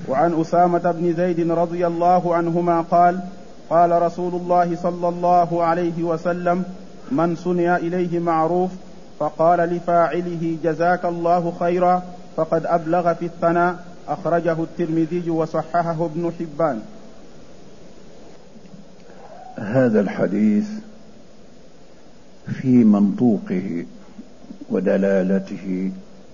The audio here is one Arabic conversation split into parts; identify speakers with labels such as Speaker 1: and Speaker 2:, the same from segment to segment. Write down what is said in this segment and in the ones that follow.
Speaker 1: وعن أسامة بن زيد رضي الله عنهما قال: قال رسول الله صلى الله عليه وسلم: من صنع إليه معروف فقال لفاعله جزاك الله خيرا فقد أبلغ في الثناء. أخرجه الترمذي وصححه ابن حبان.
Speaker 2: هذا الحديث في منطوقه ودلالته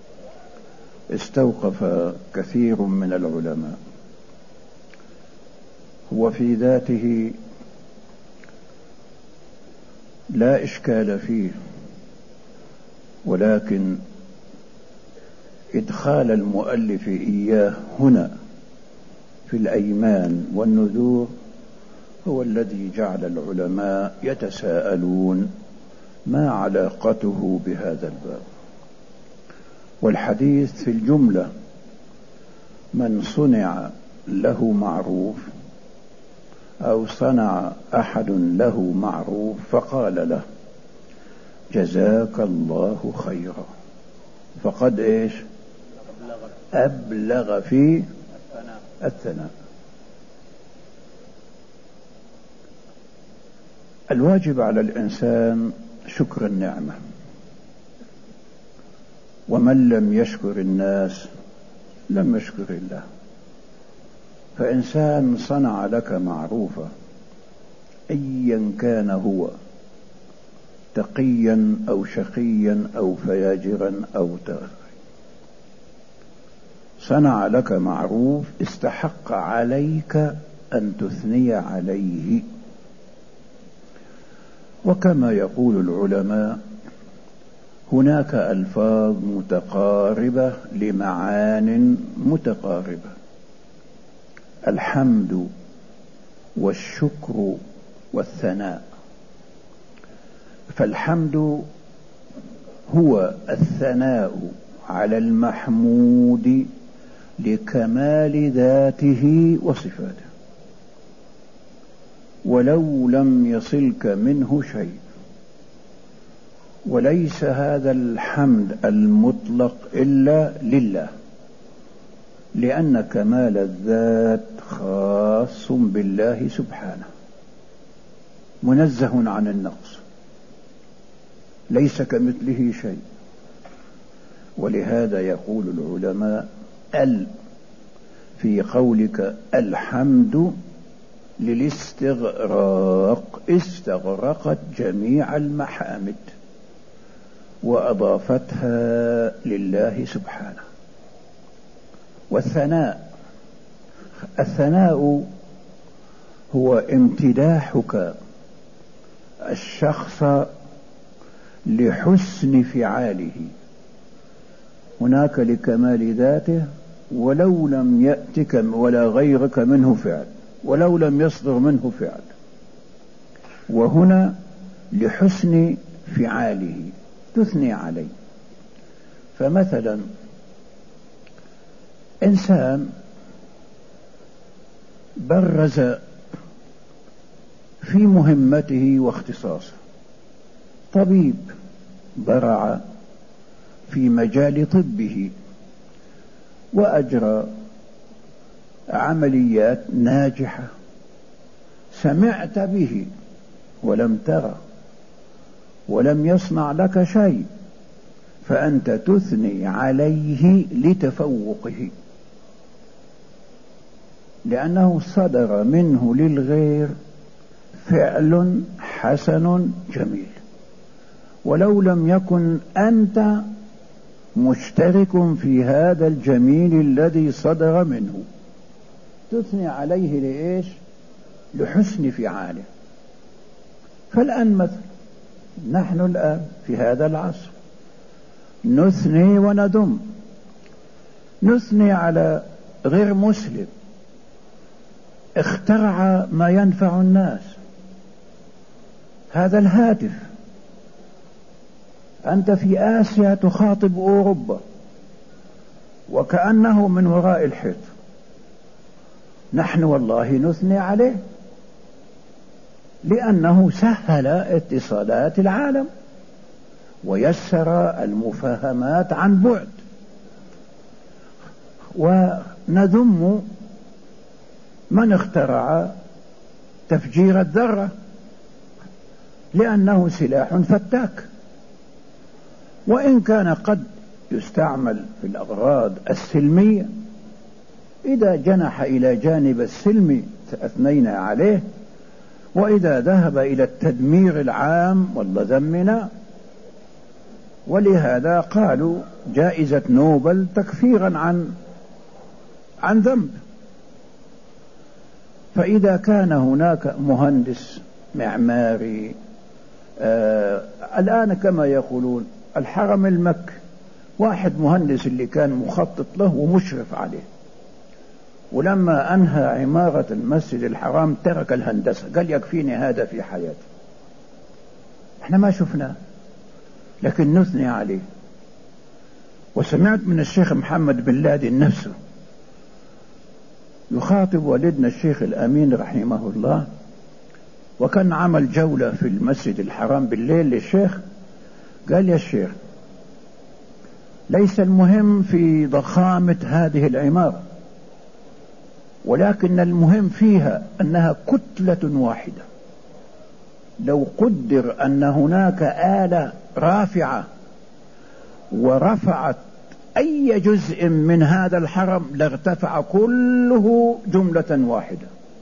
Speaker 2: استوقف كثير من العلماء. هو في ذاته لا إشكال فيه، ولكن إدخال المؤلف إياه هنا في الأيمان والنذور هو الذي جعل العلماء يتساءلون ما علاقته بهذا الباب. والحديث في الجملة: من صنع له معروف أو صنع أحد له معروف فقال له جزاك الله خيرا فقد إيش؟ أبلغ في الثناء. الواجب على الإنسان شكر النعمة، ومن لم يشكر الناس لم يشكر الله. فإنسان صنع لك معروفا أيا كان هو، تقيا أو شقيا أو فاجرا أو صنع لك معروف، استحق عليك أن تثني عليه. وكما يقول العلماء هناك ألفاظ متقاربة لمعان متقاربة: الحمد والشكر والثناء. فالحمد هو الثناء على المحمود لكمال ذاته وصفاته، ولو لم يصلك منه شيء. وليس هذا الحمد المطلق إلا لله، لأن كمال الذات خاص بالله سبحانه، منزه عن النقص، ليس كمثله شيء. ولهذا يقول العلماء في قولك الحمد للاستغراق، استغرقت جميع المحامد وأضافتها لله سبحانه. الثناء هو امتداحك الشخص لحسن فعاله، هناك لكمال ذاته ولو لم يأتك ولا غيرك منه فعل، ولو لم يصدر منه فعل، وهنا لحسن فعاله تثني عليه. فمثلا إنسان برز في مهمته واختصاصه، طبيب برع في مجال طبه وأجرى عمليات ناجحة، سمعت به ولم ترى ولم يصنع لك شيء، فأنت تثني عليه لتفوقه، لأنه صدر منه للغير فعل حسن جميل، ولو لم يكن أنت مشترك في هذا الجميل الذي صدر منه، تثني عليه لإيش؟ لحسن فعاله. فالآن مثلا نحن الآن في هذا العصر نثني وندم، نثني على غير مسلم اخترع ما ينفع الناس، هذا الهاتف. أنت في آسيا تخاطب أوروبا وكأنه من وراء الحيط، نحن والله نثني عليه لأنه سهل اتصالات العالم ويسر المفاهمات عن بعد، ونذم من اخترع تفجير الذرة؟ لأنه سلاح فتاك، وإن كان قد يستعمل في الأغراض السلمية إذا جنح إلى جانب السلم أثنينا عليه، وإذا ذهب إلى التدمير العام والله ذمنا. ولهذا قالوا جائزة نوبل تكفيرا عن ذنب. فإذا كان هناك مهندس معماري الآن كما يقولون الحرم المكي، واحد مهندس اللي كان مخطط له ومشرف عليه، ولما أنهى عمارة المسجد الحرام ترك الهندسة، قال يكفيني هذا في حياتي. احنا ما شفناه لكن نثني عليه. وسمعت من الشيخ محمد بن لادن نفسه يخاطب والدنا الشيخ الأمين رحمه الله، وكان عمل جولة في المسجد الحرام بالليل للشيخ، قال يا الشيخ ليس المهم في ضخامة هذه العمارة، ولكن المهم فيها أنها كتلة واحدة. لو قدر أن هناك آلة رافعة ورفعت أي جزء من هذا الحرم لارتفع كله جملة واحدة،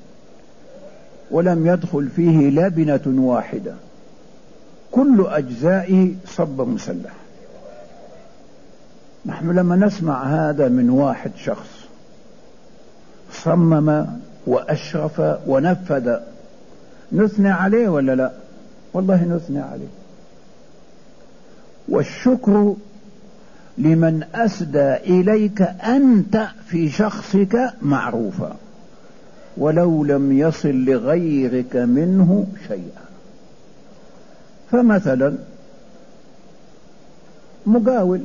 Speaker 2: ولم يدخل فيه لبنة واحدة، كل أجزائه صب مسلح. نحن لما نسمع هذا من واحد شخص صمم وأشرف ونفذ نثني عليه ولا لا؟ والله نثني عليه. والشكر لمن أسدى إليك أنت في شخصك معروفا ولو لم يصل لغيرك منه شيئا. فمثلا مقاول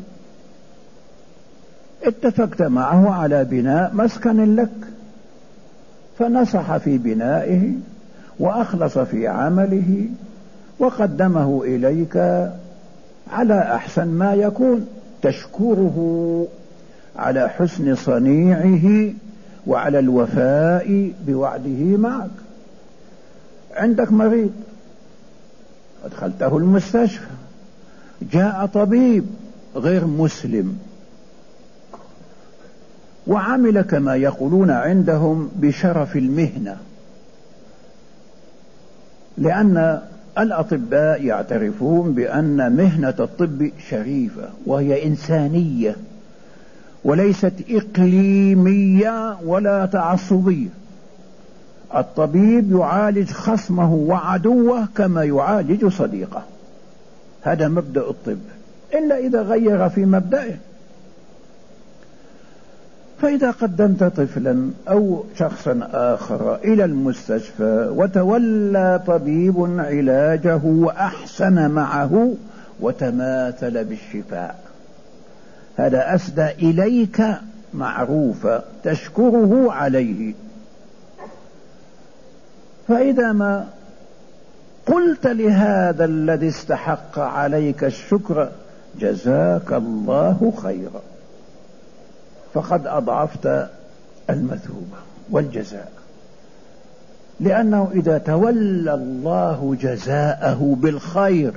Speaker 2: اتفقت معه على بناء مسكن لك، فنصح في بنائه وأخلص في عمله وقدمه إليك على أحسن ما يكون، تشكره على حسن صنيعه وعلى الوفاء بوعده معك. عندك مريض أدخلته المستشفى، جاء طبيب غير مسلم وعمل كما يقولون عندهم بشرف المهنة، لأن الأطباء يعترفون بأن مهنة الطب شريفة وهي إنسانية وليست إقليمية ولا تعصبية. الطبيب يعالج خصمه وعدوه كما يعالج صديقه، هذا مبدأ الطب، إلا إذا غير في مبدأه. فإذا قدمت طفلا أو شخصا آخر إلى المستشفى وتولى طبيب علاجه وأحسن معه وتماثل بالشفاء، هذا أسدى إليك معروفا تشكره عليه. فإذا ما قلت لهذا الذي استحق عليك الشكر جزاك الله خيرا، فقد أضعفت المثوبة والجزاء، لأنه إذا تولى الله جزاءه بالخير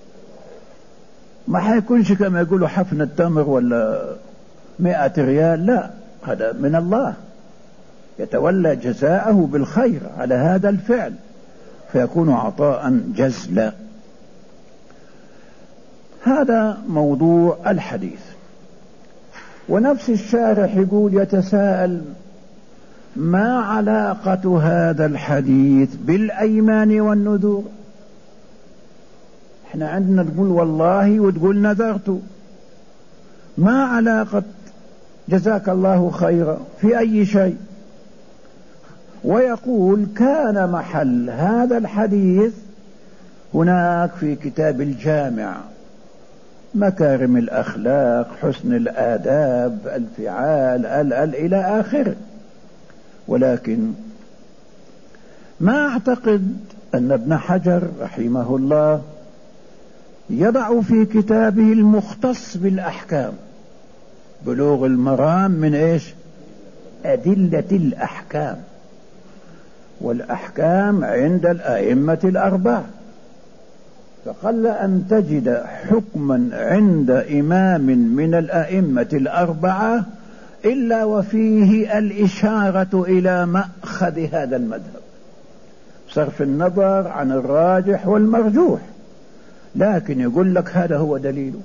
Speaker 2: ما حيكونش كما يقولوا حفنة تمر ولا 100 ريال، لا، هذا من الله، يتولى جزاءه بالخير على هذا الفعل فيكون عطاء جزلا. هذا موضوع الحديث. ونفس الشارح يقول يتساءل ما علاقة هذا الحديث بالأيمان والنذور؟ احنا عندنا تقول والله وتقول نذرت، ما علاقة جزاك الله خيرا في أي شيء؟ ويقول كان محل هذا الحديث هناك في كتاب الجامع، مكارم الأخلاق، حسن الآداب، الفعال، إلى آخره. ولكن ما أعتقد أن ابن حجر رحمه الله يضع في كتابه المختص بالأحكام بلوغ المرام من إيش؟ أدلة الأحكام، والأحكام عند الأئمة الأربعة، فقل أن تجد حكما عند إمام من الأئمة الأربعة إلا وفيه الإشارة إلى مأخذ هذا المذهب، صرف النظر عن الراجح والمرجوح، لكن يقول لك هذا هو دليله،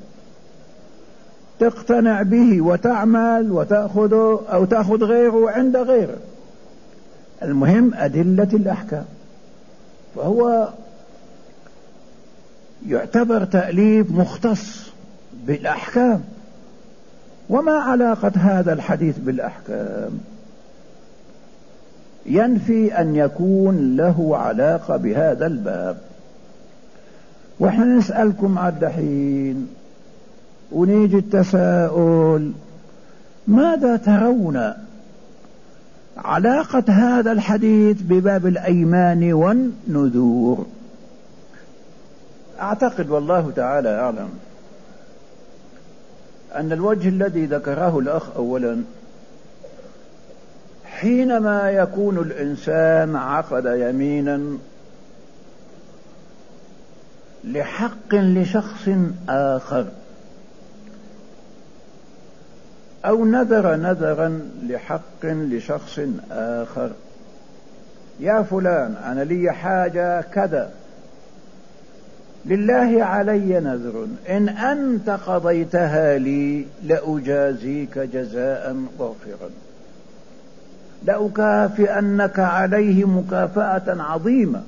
Speaker 2: تقتنع به وتعمل وتأخذه أو تأخذ غيره عند غيره، المهم أدلة الأحكام. فهو يعتبر تأليف مختص بالأحكام. وما علاقة هذا الحديث بالأحكام؟ ينفي أن يكون له علاقة بهذا الباب. وإحنا نسألكم الدحين ونيجي التساؤل، ماذا ترون علاقة هذا الحديث بباب الأيمان والنذور؟ أعتقد والله تعالى أعلم أن الوجه الذي ذكره الأخ أولا، حينما يكون الإنسان عقد يمينا لحق لشخص آخر أو نذر نذرا لحق لشخص آخر، يا فلان أنا لي حاجة كذا لله علي نذر، إن أنت قضيتها لي لأجازيك جزاء وافرا، لأكافئنك عليه مكافأة عظيمة.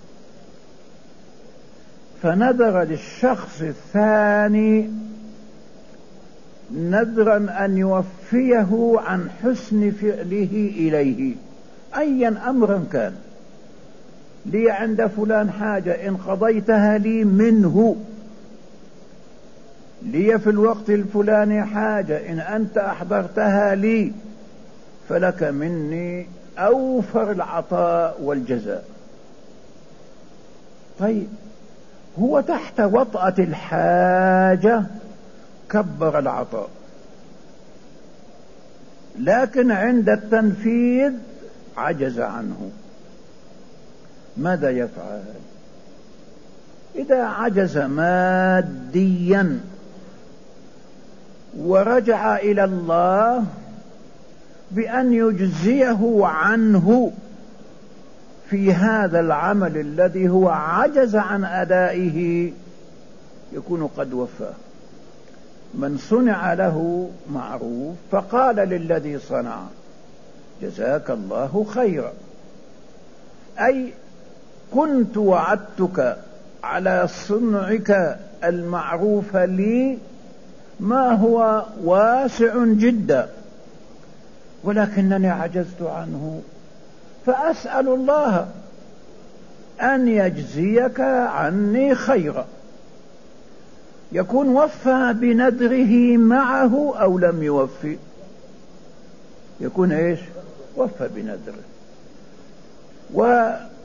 Speaker 2: فنذر للشخص الثاني نذرا أن يوفيه عن حسن فعله إليه أيا أمرا كان، لي عند فلان حاجة إن قضيتها لي منه، لي في الوقت الفلاني حاجة إن أنت أحضرتها لي فلك مني أوفر العطاء والجزاء. طيب هو تحت وطأة الحاجة كبر العطاء، لكن عند التنفيذ عجز عنه، ماذا يفعل؟ إذا عجز ماديا ورجع إلى الله بأن يجزيه عنه في هذا العمل الذي هو عجز عن أدائه، يكون قد وفاه. من صنع له معروف فقال للذي صنع جزاك الله خيرا، أي كنت وعدتك على صنعك المعروف لي ما هو واسع جدا، ولكنني عجزت عنه، فأسأل الله أن يجزيك عني خيرا. يكون وفى بنذره معه أو لم يوفي؟ يكون إيش؟ وفى بنذره. وأرى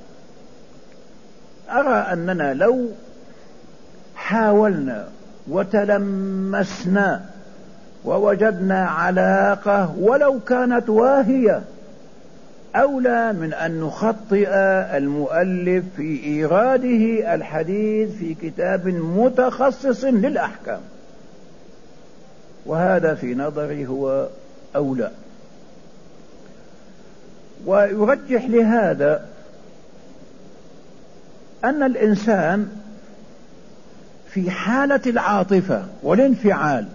Speaker 2: أننا لو حاولنا وتلمسنا ووجدنا علاقة ولو كانت واهية، أولى من أن نخطئ المؤلف في إيراده الحديث في كتاب متخصص للأحكام، وهذا في نظري هو أولى. ويرجح لهذا أن الإنسان في حالة العاطفة والانفعال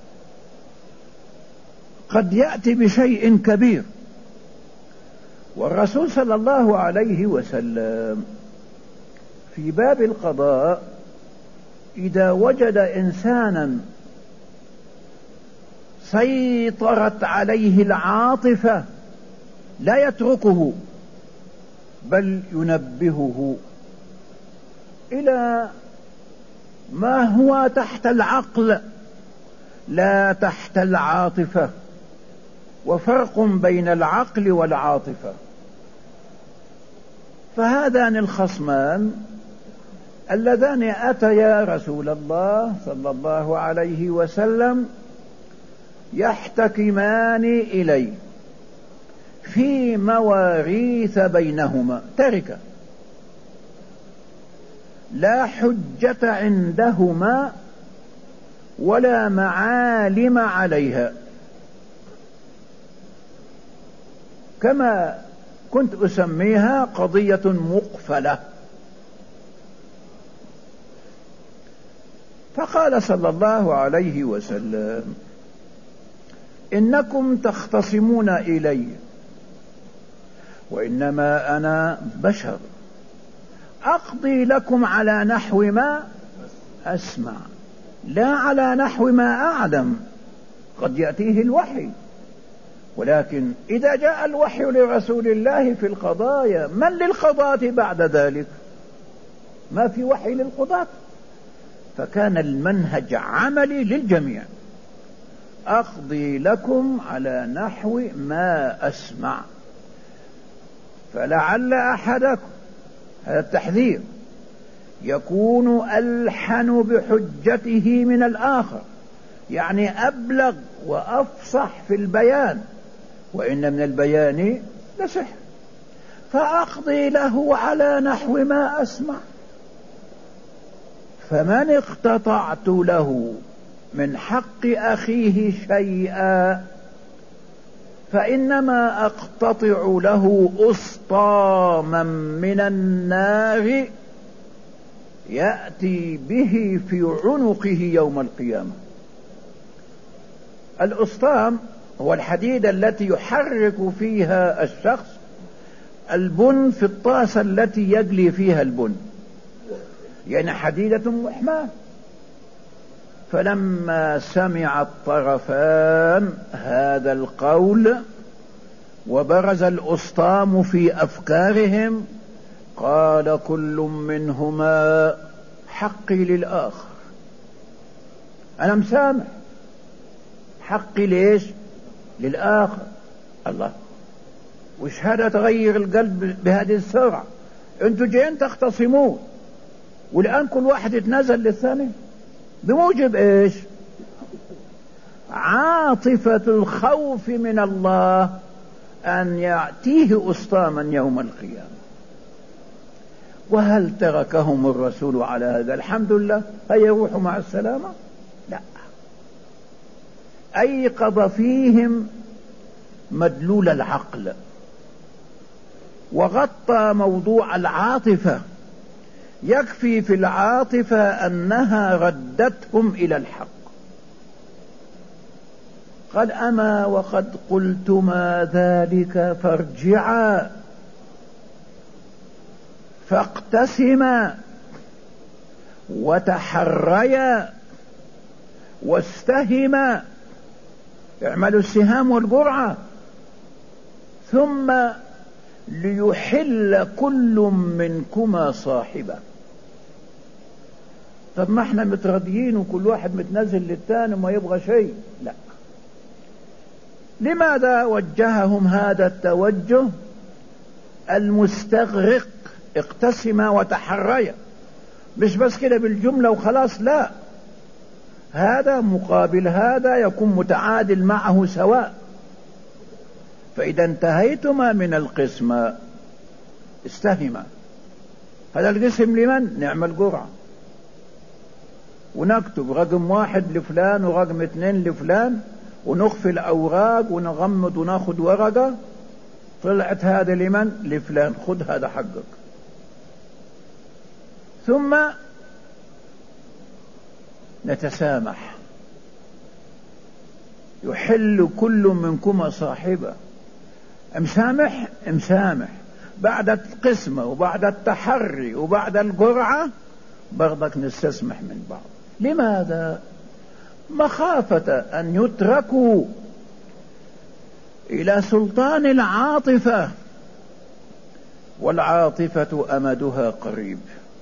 Speaker 2: قد يأتي بشيء كبير، والرسول صلى الله عليه وسلم في باب القضاء إذا وجد إنسانا سيطرت عليه العاطفة لا يتركه بل ينبهه إلى ما هو تحت العقل لا تحت العاطفة، وفرق بين العقل والعاطفة. فهذان الخصمان اللذان أتيا رسول الله صلى الله عليه وسلم يحتكمان إليه في مواريث بينهما، تركة لا حجة عندهما ولا معالم عليها، كما كنت أسميها قضية مقفلة. فقال صلى الله عليه وسلم: إنكم تختصمون إلي وإنما أنا بشر أقضي لكم على نحو ما أسمع لا على نحو ما أعلم. قد يأتيه الوحي، ولكن إذا جاء الوحي لرسول الله في القضايا، من للقضاة بعد ذلك؟ ما في وحي للقضاة. فكان المنهج عملي للجميع: أقضي لكم على نحو ما أسمع. فلعل أحدكم، هذا التحذير، يكون ألحن بحجته من الآخر، يعني أبلغ وأفصح في البيان، وإن من البيان لسحر، فأقضي له على نحو ما أسمع. فمن اقتطعت له من حق أخيه شيئا فإنما أقتطع له أسطاما من النار يأتي به في عنقه يوم القيامة. الأسطام هو الحديد التي يحرك فيها الشخص البن في الطاسة التي يجلي فيها البن، يعني حديدة محماة. فلما سمع الطرفان هذا القول وبرز الأسطام في أفكارهم، قال كل منهما: حقي للآخر، أنا مسامح، حقي ليش؟ للآخر. الله، وش هذا تغير القلب بهذه السرعة؟ انتوا جايين تختصمون والآن كل واحد يتنازل للثاني بموجب ايش؟ عاطفة الخوف من الله أن يأتيه أسطاما يوم القيامة. وهل تركهم الرسول على هذا؟ الحمد لله، هيروحوا مع السلامة؟ لا، أيقظ فيهم مدلول العقل وغطى موضوع العاطفة. يكفي في العاطفة أنها ردتهم إلى الحق. قال: أما وقد قلتما ذلك فارجعا فاقتسما وتحريا واستهما، اعملوا السهام والقرعة، ثم ليحل كل منكما صاحبه. طب ما احنا متراضيين وكل واحد متنزل للتاني وما يبغى شيء. لا، لماذا وجههم هذا التوجه المستغرق؟ اقتسما وتحريا، مش بس كده بالجملة وخلاص، لا، هذا مقابل هذا يكون متعادل معه سواء. فإذا انتهيتما من القسمة استهما. هذا القسم لمن؟ نعمل قرعة ونكتب رقم 1 لفلان ورقم 2 لفلان، ونخفي الأوراق ونغمض وناخد ورقة، طلعت هذا لمن؟ لفلان، خذ هذا حقك. ثم نتسامح، يحل كل منكما صاحبه. مسامح مسامح، بعد القسمة وبعد التحري وبعد القرعة برضك نستسمح من بعض. لماذا؟ مخافة أن يتركوا إلى سلطان العاطفة، والعاطفة أمدها قريب.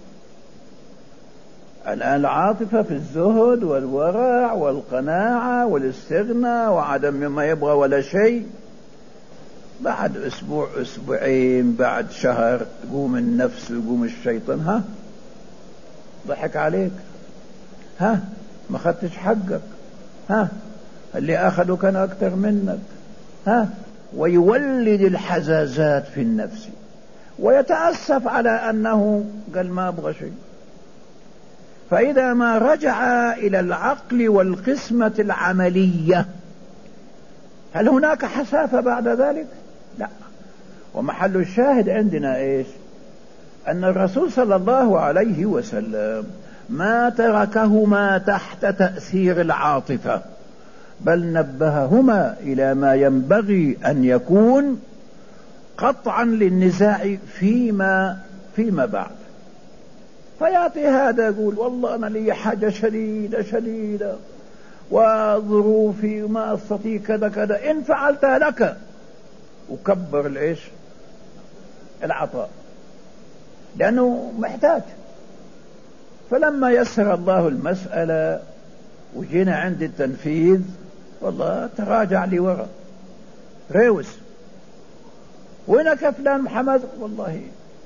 Speaker 2: الآن العاطفة في الزهد والورع والقناعة والاستغناء وعدم ما يبغى ولا شيء، بعد أسبوع أسبوعين بعد شهر يقوم النفس ويقوم الشيطان: ها ضحك عليك، ها ما خدتش حقك، ها اللي أخذوا كان أكتر منك، ها ويولد الحزازات في النفس، ويتأسف على أنه قال ما أبغى شيء. فإذا ما رجع إلى العقل والقسمة العملية هل هناك حسافة بعد ذلك؟ لا. ومحل الشاهد عندنا إيش؟ أن الرسول صلى الله عليه وسلم ما تركهما تحت تأثير العاطفة، بل نبههما إلى ما ينبغي أن يكون قطعا للنزاع فيما بعد. فيأتي هذا يقول والله أنا لي حاجة شديدة وظروفي ما أستطيع كذا كذا، إن فعلت لك، وكبر الإيش؟ العطاء، لأنه محتاج. فلما يسر الله المسألة وجينا عند التنفيذ والله تراجع لي وراء ريوس، وينك فلان محمد؟ والله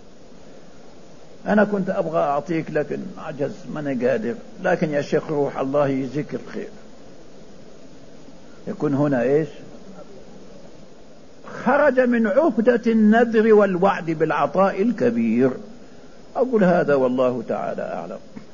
Speaker 2: أنا كنت أبغى أعطيك لكن عجز ماني قادر، لكن يا شيخ روح الله يجزيك الخير. يكون هنا إيش؟ خرج من عهدة النذر والوعد بالعطاء الكبير. أقول هذا والله تعالى أعلم.